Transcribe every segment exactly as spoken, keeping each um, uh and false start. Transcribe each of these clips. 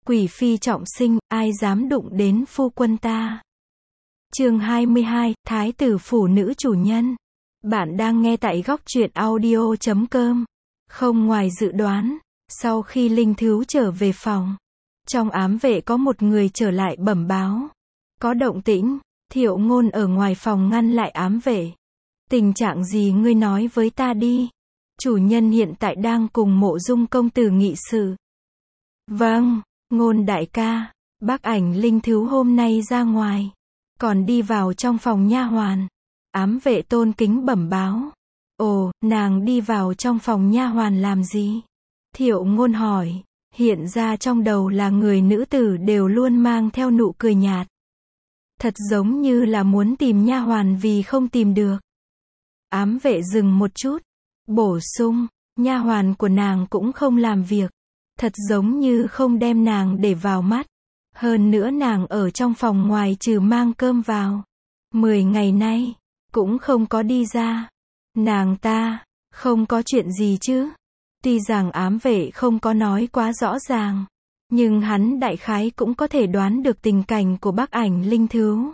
Quỷ phi trọng sinh, ai dám đụng đến phu quân ta. Chương hai mươi hai, Thái tử phủ nữ chủ nhân. Bạn đang nghe tại góc truyện audio chấm com. Không ngoài dự đoán, sau khi Linh Thứu trở về phòng, trong ám vệ có một người trở lại bẩm báo. Có động tĩnh, Thiệu Ngôn ở ngoài phòng ngăn lại ám vệ. Tình trạng gì ngươi nói với ta đi. Chủ nhân hiện tại đang cùng Mộ Dung công tử nghị sự. Vâng, Ngôn đại ca, bác ảnh Linh Thứu hôm nay ra ngoài, còn đi vào trong phòng nha hoàn. Ám vệ tôn kính bẩm báo. Ồ, nàng đi vào trong phòng nha hoàn làm gì? Thiệu Ngôn hỏi, hiện ra trong đầu là người nữ tử đều luôn mang theo nụ cười nhạt. Thật giống như là muốn tìm nha hoàn vì không tìm được. Ám vệ dừng một chút, bổ sung, nha hoàn của nàng cũng không làm việc. Thật giống như không đem nàng để vào mắt. Hơn nữa nàng ở trong phòng ngoài trừ mang cơm vào, Mười ngày nay, cũng không có đi ra. Nàng ta, không có chuyện gì chứ? Tuy rằng ám vệ không có nói quá rõ ràng, nhưng hắn đại khái cũng có thể đoán được tình cảnh của bác ảnh Linh Thứu.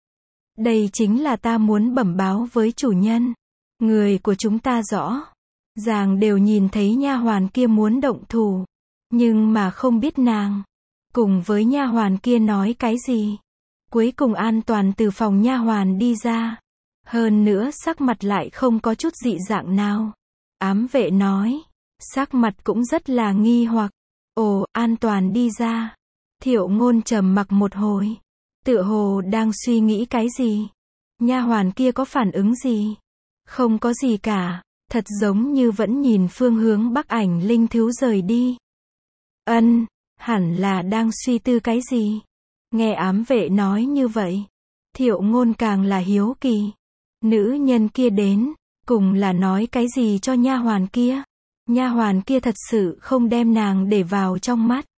Đây chính là ta muốn bẩm báo với chủ nhân. Người của chúng ta rõ ràng đều nhìn thấy nha hoàn kia muốn động thủ, nhưng mà không biết nàng cùng với nha hoàn kia nói cái gì. Cuối cùng an toàn từ phòng nha hoàn đi ra. Hơn nữa sắc mặt lại không có chút dị dạng nào. Ám vệ nói, sắc mặt cũng rất là nghi hoặc. Ồ, an toàn đi ra. Thiệu Ngôn trầm mặc một hồi, tựa hồ đang suy nghĩ cái gì. Nha hoàn kia có phản ứng gì? Không có gì cả, thật giống như vẫn nhìn phương hướng bác ảnh Linh Thứu rời đi. Ân, hẳn là đang suy tư cái gì. Nghe ám vệ nói như vậy, Thiệu Ngôn càng là hiếu kỳ. Nữ nhân kia đến, cùng là nói cái gì cho nha hoàn kia? Nha hoàn kia thật sự không đem nàng để vào trong mắt.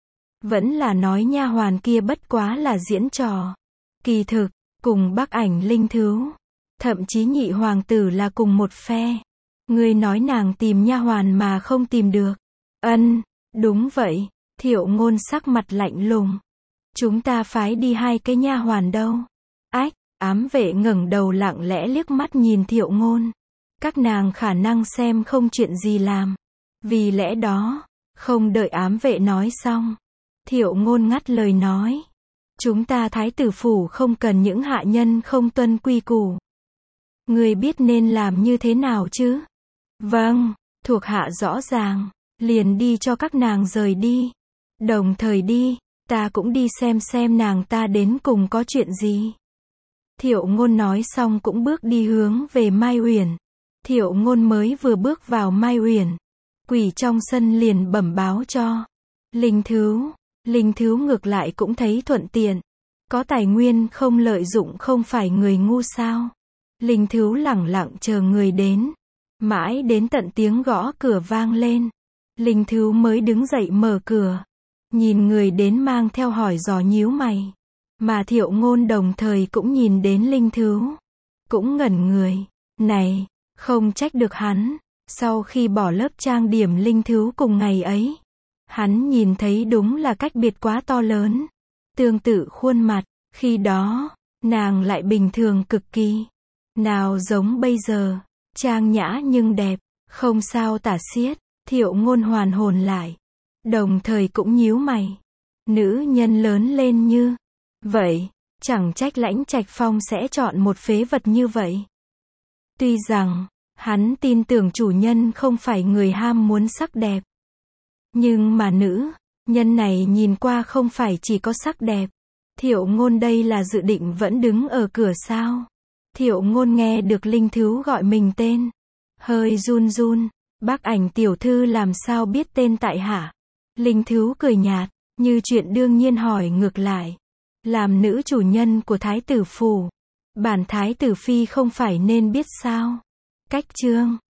Vẫn là nói nha hoàn kia bất quá là diễn trò. Kỳ thực, cùng bác ảnh Linh Thứu, thậm chí nhị hoàng tử là cùng một phe. Ngươi nói nàng tìm nha hoàn mà không tìm được. Ân, đúng vậy. Thiệu Ngôn sắc mặt lạnh lùng. Chúng ta phái đi hai cái nha hoàn đâu? Ách, ám vệ ngẩng đầu lặng lẽ liếc mắt nhìn Thiệu Ngôn. Các nàng khả năng xem không chuyện gì làm. Vì lẽ đó, không đợi ám vệ nói xong, Thiệu Ngôn ngắt lời nói. Chúng ta thái tử phủ không cần những hạ nhân không tuân quy củ. Người biết nên làm như thế nào chứ? Vâng, thuộc hạ rõ ràng, liền đi cho các nàng rời đi. Đồng thời đi, ta cũng đi xem xem nàng ta đến cùng có chuyện gì. Thiệu Ngôn nói xong cũng bước đi hướng về Mai Uyển. Thiệu Ngôn mới vừa bước vào Mai Uyển, quỷ trong sân liền bẩm báo cho Linh Thứu. Linh Thứu ngược lại cũng thấy thuận tiện. Có tài nguyên không lợi dụng không phải người ngu sao. Linh Thứu lẳng lặng chờ người đến. Mãi đến tận tiếng gõ cửa vang lên, Linh Thứu mới đứng dậy mở cửa. Nhìn người đến mang theo hỏi dò nhíu mày. Mà Thiệu Ngôn đồng thời cũng nhìn đến Linh Thứu. Cũng ngẩn người. Này, không trách được hắn. Sau khi bỏ lớp trang điểm Linh Thứu cùng ngày ấy, hắn nhìn thấy đúng là cách biệt quá to lớn. Tương tự khuôn mặt, khi đó, nàng lại bình thường cực kỳ. Nào giống bây giờ, trang nhã nhưng đẹp, không sao tả xiết. Thiệu Ngôn hoàn hồn lại, đồng thời cũng nhíu mày. Nữ nhân lớn lên như vậy, chẳng trách Lãnh Trạch Phong sẽ chọn một phế vật như vậy. Tuy rằng, hắn tin tưởng chủ nhân không phải người ham muốn sắc đẹp. Nhưng mà nữ nhân này nhìn qua không phải chỉ có sắc đẹp. Thiệu Ngôn đây là dự định vẫn đứng ở cửa sao? Thiệu Ngôn nghe được Linh Thứu gọi mình tên, hơi run run. Bác ảnh tiểu thư làm sao biết tên tại hạ? Linh Thứu cười nhạt, như chuyện đương nhiên hỏi ngược lại. Làm nữ chủ nhân của thái tử phủ, bản thái tử phi không phải nên biết sao? Cách chương